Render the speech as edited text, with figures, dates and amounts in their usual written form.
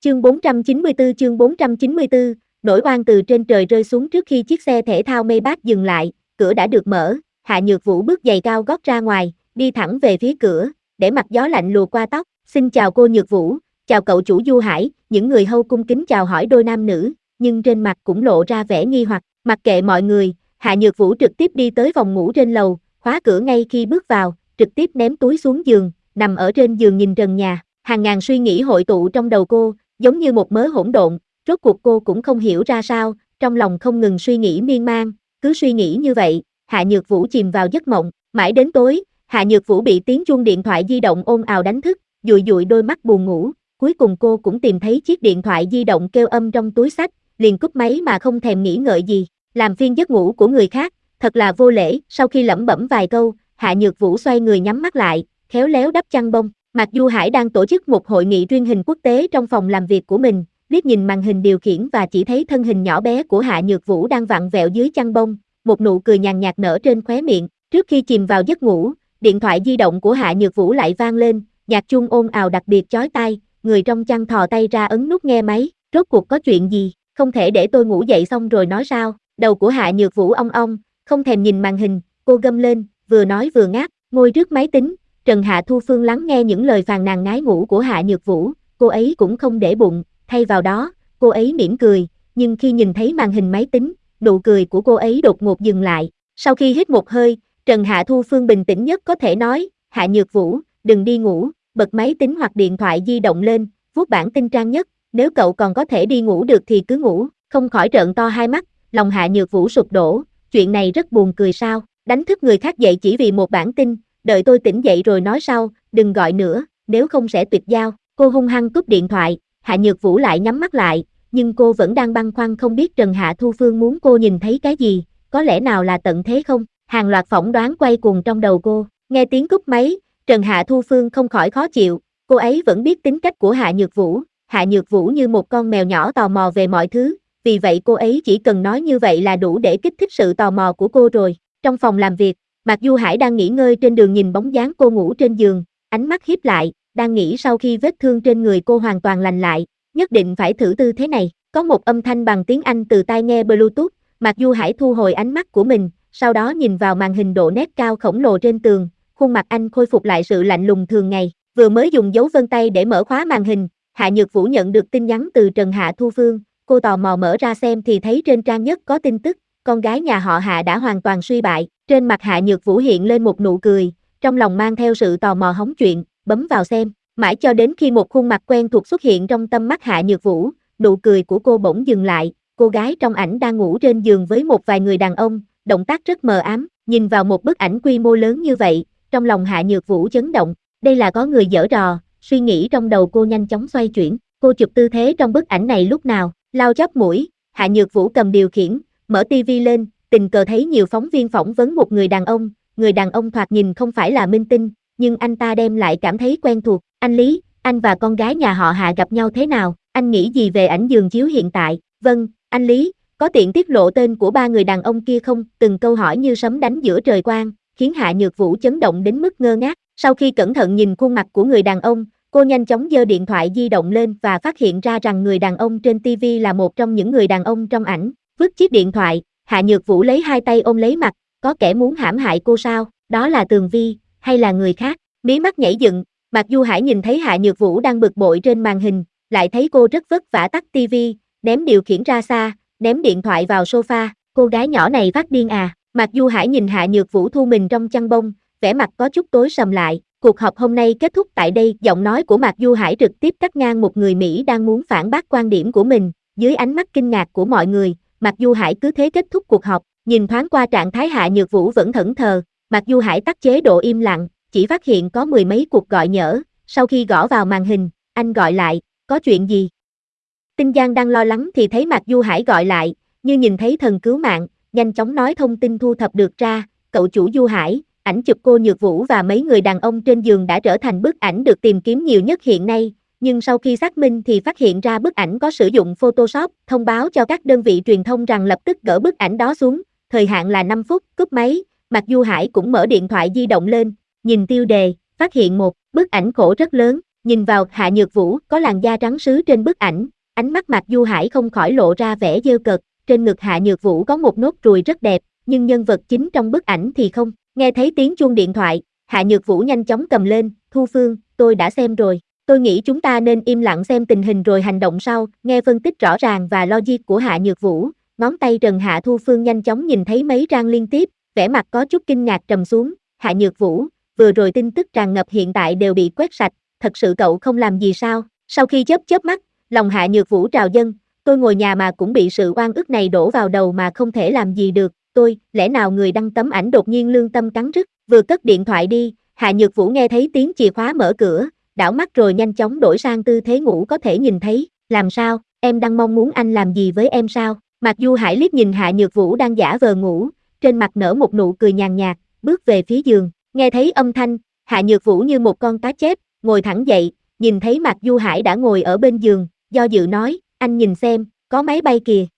Chương 494, nỗi oan từ trên trời rơi xuống. Trước khi chiếc xe thể thao Maybach dừng lại, cửa đã được mở, Hạ Nhược Vũ bước giày cao gót ra ngoài, đi thẳng về phía cửa, để mặt gió lạnh lùa qua tóc. Xin chào cô Nhược Vũ, chào cậu chủ Du Hải, những người hầu cung kính chào hỏi đôi nam nữ, nhưng trên mặt cũng lộ ra vẻ nghi hoặc. Mặc kệ mọi người, Hạ Nhược Vũ trực tiếp đi tới phòng ngủ trên lầu, khóa cửa ngay khi bước vào, trực tiếp ném túi xuống giường, nằm ở trên giường nhìn trần nhà. Hàng ngàn suy nghĩ hội tụ trong đầu cô, giống như một mớ hỗn độn, rốt cuộc cô cũng không hiểu ra sao, trong lòng không ngừng suy nghĩ miên man, cứ suy nghĩ như vậy, Hạ Nhược Vũ chìm vào giấc mộng. Mãi đến tối, Hạ Nhược Vũ bị tiếng chuông điện thoại di động ồn ào đánh thức, dụi dụi đôi mắt buồn ngủ, cuối cùng cô cũng tìm thấy chiếc điện thoại di động kêu âm trong túi xách, liền cúp máy mà không thèm nghĩ ngợi gì, làm phiền giấc ngủ của người khác, thật là vô lễ. Sau khi lẩm bẩm vài câu, Hạ Nhược Vũ xoay người nhắm mắt lại, khéo léo đắp chăn bông. Mạc Du Hải đang tổ chức một hội nghị truyền hình quốc tế trong phòng làm việc của mình, liếc nhìn màn hình điều khiển và chỉ thấy thân hình nhỏ bé của Hạ Nhược Vũ đang vặn vẹo dưới chăn bông, một nụ cười nhàn nhạt nở trên khóe miệng. Trước khi chìm vào giấc ngủ, điện thoại di động của Hạ Nhược Vũ lại vang lên, nhạc chuông ồn ào đặc biệt chói tai, người trong chăn thò tay ra ấn nút nghe máy. Rốt cuộc có chuyện gì? Không thể để tôi ngủ dậy xong rồi nói sao? Đầu của Hạ Nhược Vũ ong ong, không thèm nhìn màn hình, cô gầm lên, vừa nói vừa ngáp, ngồi trước máy tính. Trần Hạ Thu Phương lắng nghe những lời phàn nàn ngái ngủ của Hạ Nhược Vũ, cô ấy cũng không để bụng, thay vào đó, cô ấy mỉm cười, nhưng khi nhìn thấy màn hình máy tính, nụ cười của cô ấy đột ngột dừng lại. Sau khi hít một hơi, Trần Hạ Thu Phương bình tĩnh nhất có thể nói, Hạ Nhược Vũ, đừng đi ngủ, bật máy tính hoặc điện thoại di động lên, vuốt bản tin trang nhất, nếu cậu còn có thể đi ngủ được thì cứ ngủ. Không khỏi trợn to hai mắt, lòng Hạ Nhược Vũ sụp đổ, chuyện này rất buồn cười sao, đánh thức người khác dậy chỉ vì một bản tin. Đợi tôi tỉnh dậy rồi nói sau, đừng gọi nữa, nếu không sẽ tuyệt giao. Cô hung hăng cúp điện thoại, Hạ Nhược Vũ lại nhắm mắt lại, nhưng cô vẫn đang băn khoăn không biết Trần Hạ Thu Phương muốn cô nhìn thấy cái gì, có lẽ nào là tận thế không? Hàng loạt phỏng đoán quay cuồng trong đầu cô. Nghe tiếng cúp máy, Trần Hạ Thu Phương không khỏi khó chịu, cô ấy vẫn biết tính cách của Hạ Nhược Vũ. Hạ Nhược Vũ như một con mèo nhỏ tò mò về mọi thứ, vì vậy cô ấy chỉ cần nói như vậy là đủ để kích thích sự tò mò của cô rồi. Trong phòng làm việc, Mạc Du Hải đang nghỉ ngơi trên đường nhìn bóng dáng cô ngủ trên giường, ánh mắt híp lại, đang nghĩ sau khi vết thương trên người cô hoàn toàn lành lại, nhất định phải thử tư thế này. Có một âm thanh bằng tiếng Anh từ tai nghe Bluetooth, Mạc Du Hải thu hồi ánh mắt của mình, sau đó nhìn vào màn hình độ nét cao khổng lồ trên tường, khuôn mặt anh khôi phục lại sự lạnh lùng thường ngày. Vừa mới dùng dấu vân tay để mở khóa màn hình, Hạ Nhược Vũ nhận được tin nhắn từ Trần Hạ Thu Phương, cô tò mò mở ra xem thì thấy trên trang nhất có tin tức, con gái nhà họ Hạ đã hoàn toàn suy bại. Trên mặt Hạ Nhược Vũ hiện lên một nụ cười, trong lòng mang theo sự tò mò hóng chuyện, bấm vào xem, mãi cho đến khi một khuôn mặt quen thuộc xuất hiện trong tâm mắt Hạ Nhược Vũ, nụ cười của cô bỗng dừng lại, cô gái trong ảnh đang ngủ trên giường với một vài người đàn ông, động tác rất mờ ám, nhìn vào một bức ảnh quy mô lớn như vậy, trong lòng Hạ Nhược Vũ chấn động, đây là có người giở trò, suy nghĩ trong đầu cô nhanh chóng xoay chuyển, cô chụp tư thế trong bức ảnh này lúc nào, lau chóp mũi, Hạ Nhược Vũ cầm điều khiển, mở tivi lên, tình cờ thấy nhiều phóng viên phỏng vấn một người đàn ông thoạt nhìn không phải là minh tinh, nhưng anh ta đem lại cảm thấy quen thuộc. Anh Lý, anh và con gái nhà họ Hạ gặp nhau thế nào, anh nghĩ gì về ảnh giường chiếu hiện tại? Vâng, anh Lý, có tiện tiết lộ tên của ba người đàn ông kia không? Từng câu hỏi như sấm đánh giữa trời quang, khiến Hạ Nhược Vũ chấn động đến mức ngơ ngác. Sau khi cẩn thận nhìn khuôn mặt của người đàn ông, cô nhanh chóng giơ điện thoại di động lên và phát hiện ra rằng người đàn ông trên TV là một trong những người đàn ông trong ảnh. Vứt chiếc điện thoại, Hạ Nhược Vũ lấy hai tay ôm lấy mặt, có kẻ muốn hãm hại cô sao? Đó là Tường Vi, hay là người khác? Mí mắt nhảy dựng, Mạc Du Hải nhìn thấy Hạ Nhược Vũ đang bực bội trên màn hình, lại thấy cô rất vất vả tắt tivi, ném điều khiển ra xa, ném điện thoại vào sofa, cô gái nhỏ này phát điên à? Mạc Du Hải nhìn Hạ Nhược Vũ thu mình trong chăn bông, vẻ mặt có chút tối sầm lại. Cuộc họp hôm nay kết thúc tại đây, giọng nói của Mạc Du Hải trực tiếp cắt ngang một người Mỹ đang muốn phản bác quan điểm của mình, dưới ánh mắt kinh ngạc của mọi người. Mạc Du Hải cứ thế kết thúc cuộc họp, nhìn thoáng qua trạng thái Hạ Nhược Vũ vẫn thẫn thờ, Mạc Du Hải tắt chế độ im lặng, chỉ phát hiện có mười mấy cuộc gọi nhỡ, sau khi gõ vào màn hình, anh gọi lại, có chuyện gì? Tinh Giang đang lo lắng thì thấy Mạc Du Hải gọi lại, như nhìn thấy thần cứu mạng, nhanh chóng nói thông tin thu thập được ra, cậu chủ Du Hải, ảnh chụp cô Nhược Vũ và mấy người đàn ông trên giường đã trở thành bức ảnh được tìm kiếm nhiều nhất hiện nay. Nhưng sau khi xác minh thì phát hiện ra bức ảnh có sử dụng Photoshop, thông báo cho các đơn vị truyền thông rằng lập tức gỡ bức ảnh đó xuống, thời hạn là 5 phút, cúp máy. Mạc Du Hải cũng mở điện thoại di động lên, nhìn tiêu đề, phát hiện một bức ảnh khổ rất lớn, Nhìn vào Hạ Nhược Vũ có làn da trắng sứ trên bức ảnh, ánh mắt Mạc Du Hải không khỏi lộ ra vẻ giễu cợt, trên ngực Hạ Nhược Vũ có một nốt ruồi rất đẹp, nhưng nhân vật chính trong bức ảnh thì không. Nghe thấy tiếng chuông điện thoại, Hạ Nhược Vũ nhanh chóng cầm lên, Thu Phương, tôi đã xem rồi. Tôi nghĩ chúng ta nên im lặng xem tình hình rồi hành động sau. Nghe phân tích rõ ràng và logic của Hạ Nhược Vũ, ngón tay trần Hạ Thu Phương nhanh chóng nhìn thấy mấy trang liên tiếp, vẻ mặt có chút kinh ngạc trầm xuống. Hạ Nhược Vũ, vừa rồi tin tức tràn ngập hiện tại đều bị quét sạch, thật sự cậu không làm gì sao? Sau khi chớp mắt, lòng Hạ Nhược Vũ trào dâng, tôi ngồi nhà mà cũng bị sự oan ức này đổ vào đầu mà không thể làm gì được. Lẽ nào người đăng tấm ảnh đột nhiên lương tâm cắn rứt, vừa cất điện thoại đi, Hạ Nhược Vũ nghe thấy tiếng chìa khóa mở cửa, đảo mắt rồi nhanh chóng đổi sang tư thế ngủ có thể nhìn thấy, làm sao, em đang mong muốn anh làm gì với em sao? Mạc Du Hải liếc nhìn Hạ Nhược Vũ đang giả vờ ngủ, trên mặt nở một nụ cười nhàn nhạt, bước về phía giường, nghe thấy âm thanh, Hạ Nhược Vũ như một con cá chép, ngồi thẳng dậy, nhìn thấy Mạc Du Hải đã ngồi ở bên giường, do dự nói, anh nhìn xem, có máy bay kìa.